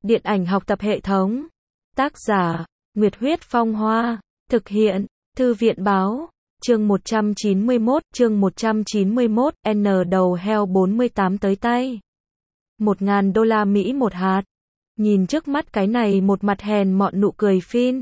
Điện ảnh học tập hệ thống. Tác giả, Nguyệt Huyết Phong Hoa. Thực hiện, Thư viện Báo. Chương 191, N đầu heo 48 tới tay. 1.000 đô la Mỹ một hạt. Nhìn trước mắt cái này một mặt hèn mọn nụ cười Phin.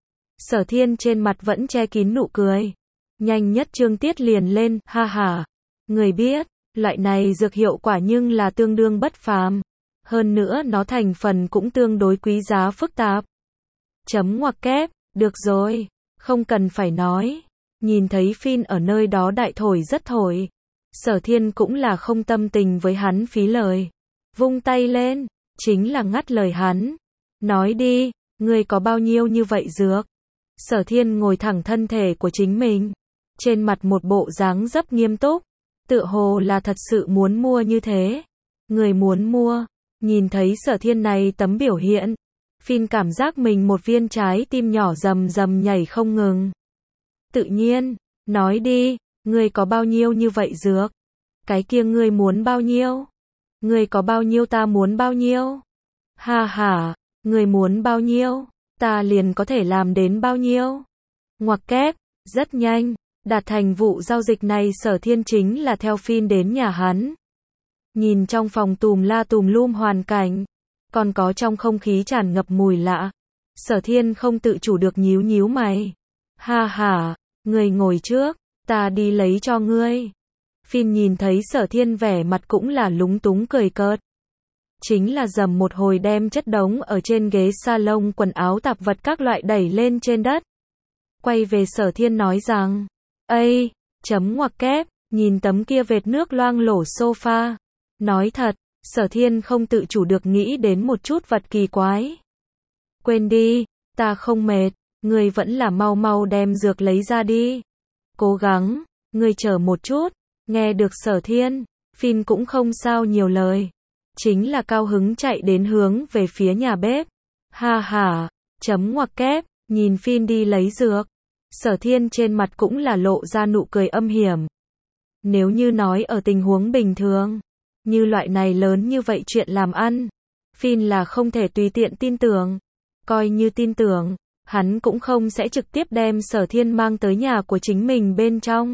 Sở Thiên trên mặt vẫn che kín nụ cười. Nhanh nhất chương tiết liền lên, ha ha. Người biết, loại này dược hiệu quả nhưng là tương đương bất phàm. Hơn nữa nó thành phần cũng tương đối quý giá phức tạp. Chấm ngoặc kép, được rồi, không cần phải nói. Nhìn thấy Phin ở nơi đó đại thổi rất thổi. Sở Thiên cũng là không tâm tình với hắn phí lời. Vung tay lên, chính là ngắt lời hắn. Nói đi, ngươi có bao nhiêu như vậy dược? Sở Thiên ngồi thẳng thân thể của chính mình. Trên mặt một bộ dáng dấp nghiêm túc. Tựa hồ là thật sự muốn mua như thế. Người muốn mua. Nhìn thấy Sở Thiên này tấm biểu hiện. Phin cảm giác mình một viên trái tim nhỏ rầm rầm nhảy không ngừng. Tự nhiên, nói đi, ngươi có bao nhiêu như vậy dược? Cái kia ngươi muốn bao nhiêu? Ngươi có bao nhiêu ta muốn bao nhiêu? Ha ha, ngươi muốn bao nhiêu? Ta liền có thể làm đến bao nhiêu? Ngoặc kép, rất nhanh, đạt thành vụ giao dịch này Sở Thiên chính là theo Phin đến nhà hắn. Nhìn trong phòng tùm la tùm lum hoàn cảnh, còn có trong không khí tràn ngập mùi lạ. Sở Thiên không tự chủ được nhíu nhíu mày. Ha ha, ngươi ngồi trước, ta đi lấy cho ngươi. Phin nhìn thấy Sở Thiên vẻ mặt cũng là lúng túng cười cợt. Chính là dầm một hồi đem chất đống ở trên ghế salon quần áo tạp vật các loại đẩy lên trên đất. Quay về Sở Thiên nói rằng, ây, chấm ngoặc kép, nhìn tấm kia vệt nước loang lổ sofa. Nói thật, Sở Thiên không tự chủ được nghĩ đến một chút vật kỳ quái. Quên đi, ta không mệt, ngươi vẫn là mau mau đem dược lấy ra đi. Cố gắng, ngươi chờ một chút. Nghe được Sở Thiên, Phin cũng không sao nhiều lời. Chính là cao hứng chạy đến hướng về phía nhà bếp. Ha ha, chấm ngoặc kép, nhìn Phin đi lấy dược. Sở Thiên trên mặt cũng là lộ ra nụ cười âm hiểm. Nếu như nói ở tình huống bình thường, như loại này lớn như vậy chuyện làm ăn, Phin là không thể tùy tiện tin tưởng. Coi như tin tưởng, hắn cũng không sẽ trực tiếp đem Sở Thiên mang tới nhà của chính mình bên trong.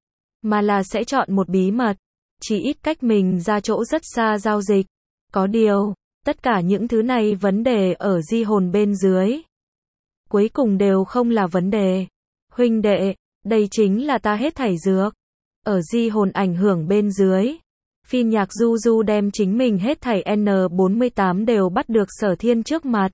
Mà là sẽ chọn một bí mật, chỉ ít cách mình ra chỗ rất xa giao dịch. Có điều, tất cả những thứ này vấn đề ở di hồn bên dưới. Cuối cùng đều không là vấn đề. Huynh đệ, đây chính là ta hết thảy dược. Ở di hồn ảnh hưởng bên dưới. Phin Nhạc Du Du đem chính mình hết thảy N48 đều bắt được Sở Thiên trước mặt.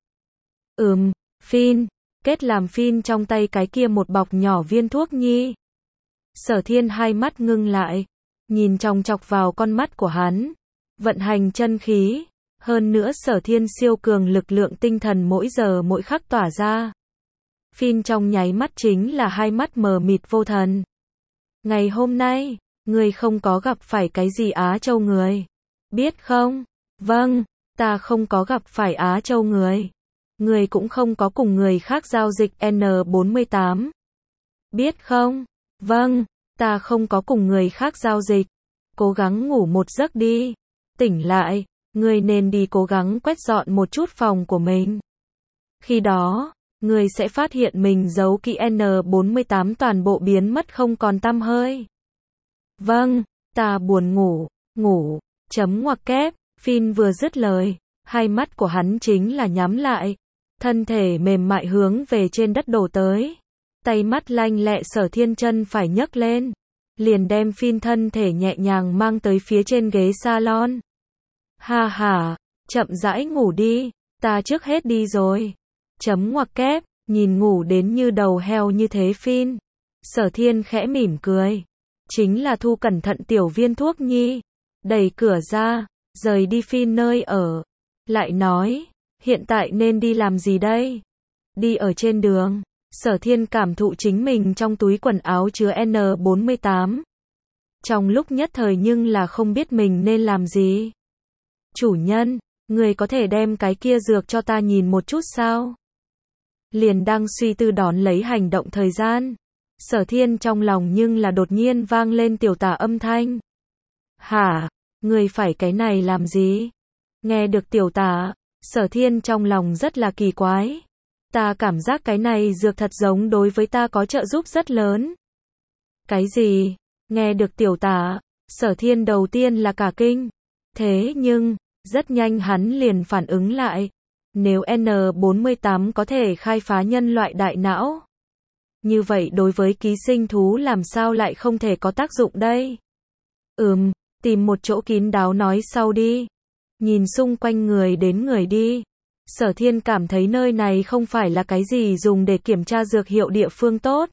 Phin, kết làm Phin trong tay cái kia một bọc nhỏ viên thuốc nhi. Sở Thiên hai mắt ngưng lại, nhìn chòng chọc vào con mắt của hắn, vận hành chân khí, hơn nữa Sở Thiên siêu cường lực lượng tinh thần mỗi giờ mỗi khắc tỏa ra. Phin trong nháy mắt chính là hai mắt mờ mịt vô thần. Ngày hôm nay, ngươi không có gặp phải cái gì Á Châu người, biết không? Vâng, ta không có gặp phải Á Châu người. Ngươi cũng không có cùng người khác giao dịch N48. Biết không? Vâng, ta không có cùng người khác giao dịch. Cố gắng ngủ một giấc đi. Tỉnh lại, ngươi nên đi cố gắng quét dọn một chút phòng của mình. Khi đó, ngươi sẽ phát hiện mình giấu kỹ N48 toàn bộ biến mất không còn tăm hơi. Vâng, ta buồn ngủ, chấm ngoặc kép, Phin vừa dứt lời, hai mắt của hắn chính là nhắm lại, thân thể mềm mại hướng về trên đất đổ tới. Tay mắt lanh lẹ Sở Thiên chân phải nhấc lên, liền đem Phin thân thể nhẹ nhàng mang tới phía trên ghế salon. Ha ha, chậm rãi ngủ đi, ta trước hết đi rồi. Chấm ngoặc kép, nhìn ngủ đến như đầu heo như thế Phin. Sở Thiên khẽ mỉm cười, chính là thu cẩn thận tiểu viên thuốc nhi, đẩy cửa ra, rời đi Phin nơi ở. Lại nói, hiện tại nên đi làm gì đây? Đi ở trên đường. Sở Thiên cảm thụ chính mình trong túi quần áo chứa N48. Trong lúc nhất thời nhưng là không biết mình nên làm gì. Chủ nhân, người có thể đem cái kia dược cho ta nhìn một chút sao? Liền đang suy tư đón lấy hành động thời gian. Sở Thiên trong lòng nhưng là đột nhiên vang lên tiểu tả âm thanh. Hả? Người phải cái này làm gì? Nghe được tiểu tả, Sở Thiên trong lòng rất là kỳ quái. Ta cảm giác cái này dược thật giống đối với ta có trợ giúp rất lớn. Cái gì? Nghe được tiểu tả, Sở Thiên đầu tiên là cả kinh. Thế nhưng, rất nhanh hắn liền phản ứng lại. Nếu N48 có thể khai phá nhân loại đại não, như vậy đối với ký sinh thú làm sao lại không thể có tác dụng đây? Tìm một chỗ kín đáo nói sau đi. Nhìn xung quanh người đến người đi. Sở Thiên cảm thấy nơi này không phải là cái gì dùng để kiểm tra dược hiệu địa phương tốt.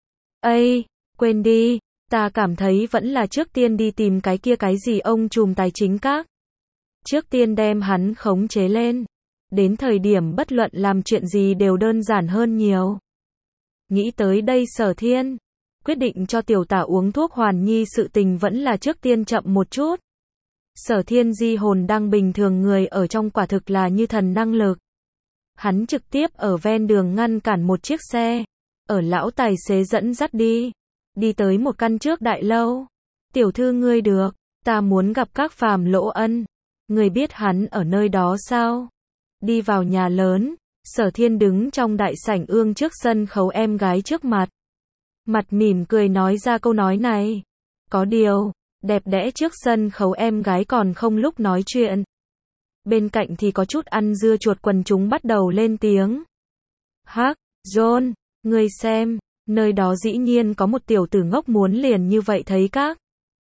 Quên đi, ta cảm thấy vẫn là trước tiên đi tìm cái kia cái gì ông trùm tài chính các. Trước tiên đem hắn khống chế lên. Đến thời điểm bất luận làm chuyện gì đều đơn giản hơn nhiều. Nghĩ tới đây Sở Thiên quyết định cho tiểu tả uống thuốc hoàn nhi sự tình vẫn là trước tiên chậm một chút. Sở Thiên di hồn đang bình thường người ở trong quả thực là như thần năng lực. Hắn trực tiếp ở ven đường ngăn cản một chiếc xe. Ở lão tài xế dẫn dắt đi. Đi tới một căn trước đại lâu. Tiểu thư ngươi được, ta muốn gặp các phàm lỗ ân. Ngươi biết hắn ở nơi đó sao? Đi vào nhà lớn. Sở Thiên đứng trong đại sảnh ương trước sân khấu em gái trước mặt. Mặt mỉm cười nói ra câu nói này. Có điều, đẹp đẽ trước sân khấu em gái còn không lúc nói chuyện. Bên cạnh thì có chút ăn dưa chuột quần chúng bắt đầu lên tiếng. Hắc, John, ngươi xem, nơi đó dĩ nhiên có một tiểu tử ngốc muốn liền như vậy thấy các.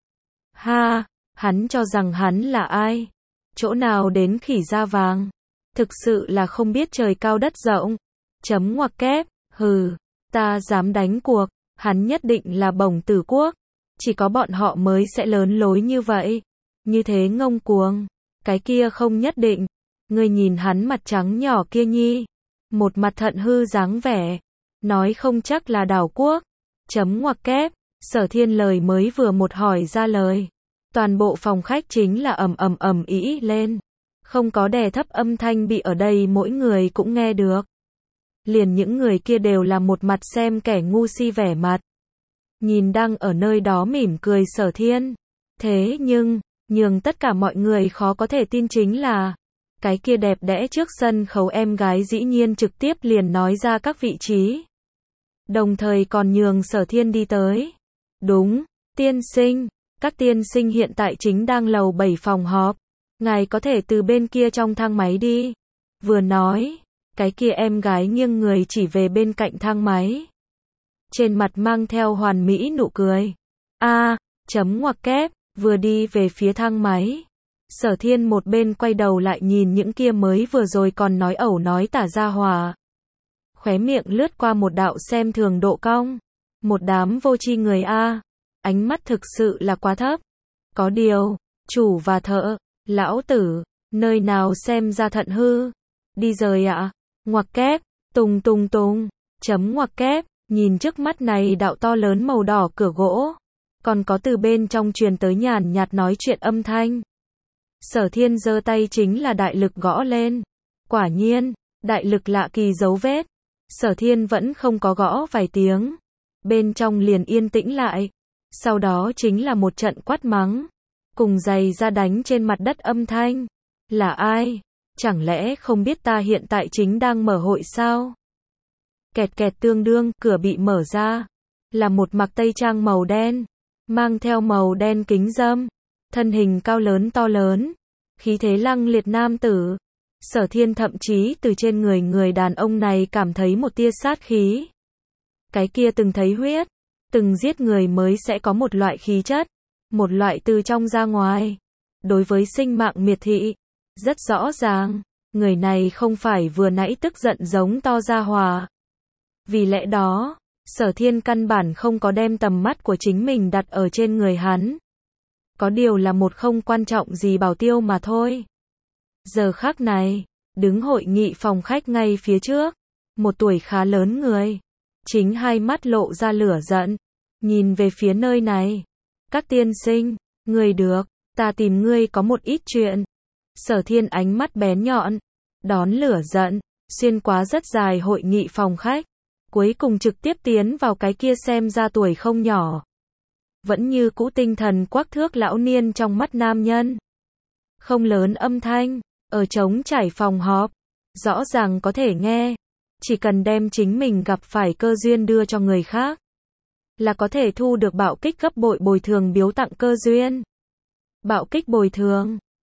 Ha, hắn cho rằng hắn là ai? Chỗ nào đến khỉ da vàng? Thực sự là không biết trời cao đất rộng. Chấm ngoặc kép, hừ, ta dám đánh cuộc, hắn nhất định là bổng tử quốc. Chỉ có bọn họ mới sẽ lớn lối như vậy. Như thế ngông cuồng. Cái kia không nhất định. Ngươi nhìn hắn mặt trắng nhỏ kia nhi. Một mặt thận hư dáng vẻ. Nói không chắc là đảo quốc. Chấm ngoặc kép. Sở Thiên lời mới vừa một hỏi ra lời. Toàn bộ phòng khách chính là ầm ĩ lên. Không có đè thấp âm thanh bị ở đây mỗi người cũng nghe được. Liền những người kia đều là một mặt xem kẻ ngu si vẻ mặt. Nhìn đang ở nơi đó mỉm cười Sở Thiên. Thế nhưng, nhường tất cả mọi người khó có thể tin chính là, cái kia đẹp đẽ trước sân khấu em gái dĩ nhiên trực tiếp liền nói ra các vị trí. Đồng thời còn nhường Sở Thiên đi tới. Đúng, tiên sinh, các tiên sinh hiện tại chính đang lầu 7 phòng họp. Ngài có thể từ bên kia trong thang máy đi. Vừa nói, cái kia em gái nghiêng người chỉ về bên cạnh thang máy. Trên mặt mang theo hoàn mỹ nụ cười. Chấm ngoặc kép, vừa đi về phía thang máy. Sở Thiên một bên quay đầu lại nhìn những kia mới vừa rồi còn nói ẩu nói tả ra hòa. Khóe miệng lướt qua một đạo xem thường độ cong. Một đám vô tri người ánh mắt thực sự là quá thấp. Có điều, chủ và thợ, lão tử, nơi nào xem ra thận hư. Đi rời ạ. Ngoặc kép, tùng, chấm ngoặc kép, nhìn trước mắt này đạo to lớn màu đỏ cửa gỗ. Còn có từ bên trong truyền tới nhàn nhạt nói chuyện âm thanh. Sở Thiên giơ tay chính là đại lực gõ lên. Quả nhiên, đại lực lạ kỳ dấu vết. Sở Thiên vẫn không có gõ vài tiếng. Bên trong liền yên tĩnh lại. Sau đó chính là một trận quát mắng. Cùng giày ra đánh trên mặt đất âm thanh. Là ai? Chẳng lẽ không biết ta hiện tại chính đang mở hội sao? Kẹt kẹt tương đương, cửa bị mở ra. Là một mặc tây trang màu đen. Mang theo màu đen kính râm. Thân hình cao lớn to lớn. Khí thế lăng liệt nam tử. Sở Thiên thậm chí từ trên người đàn ông này cảm thấy một tia sát khí. Cái kia từng thấy huyết. Từng giết người mới sẽ có một loại khí chất. Một loại từ trong ra ngoài. Đối với sinh mạng miệt thị. Rất rõ ràng. Người này không phải vừa nãy tức giận giống to ra hòa. Vì lẽ đó, Sở Thiên căn bản không có đem tầm mắt của chính mình đặt ở trên người hắn. Có điều là một không quan trọng gì bảo tiêu mà thôi. Giờ khắc này, đứng hội nghị phòng khách ngay phía trước. Một tuổi khá lớn người. Chính hai mắt lộ ra lửa giận. Nhìn về phía nơi này. Các tiên sinh, người được, ta tìm ngươi có một ít chuyện. Sở Thiên ánh mắt bén nhọn. Đón lửa giận, xuyên qua rất dài hội nghị phòng khách. Cuối cùng trực tiếp tiến vào cái kia xem ra tuổi không nhỏ. Vẫn như cũ tinh thần quắc thước lão niên trong mắt nam nhân. Không lớn âm thanh, Ở trống trải phòng họp, rõ ràng có thể nghe, chỉ cần đem chính mình gặp phải cơ duyên đưa cho người khác, là có thể thu được bạo kích gấp bội bồi thường biếu tặng cơ duyên. Bạo kích bồi thường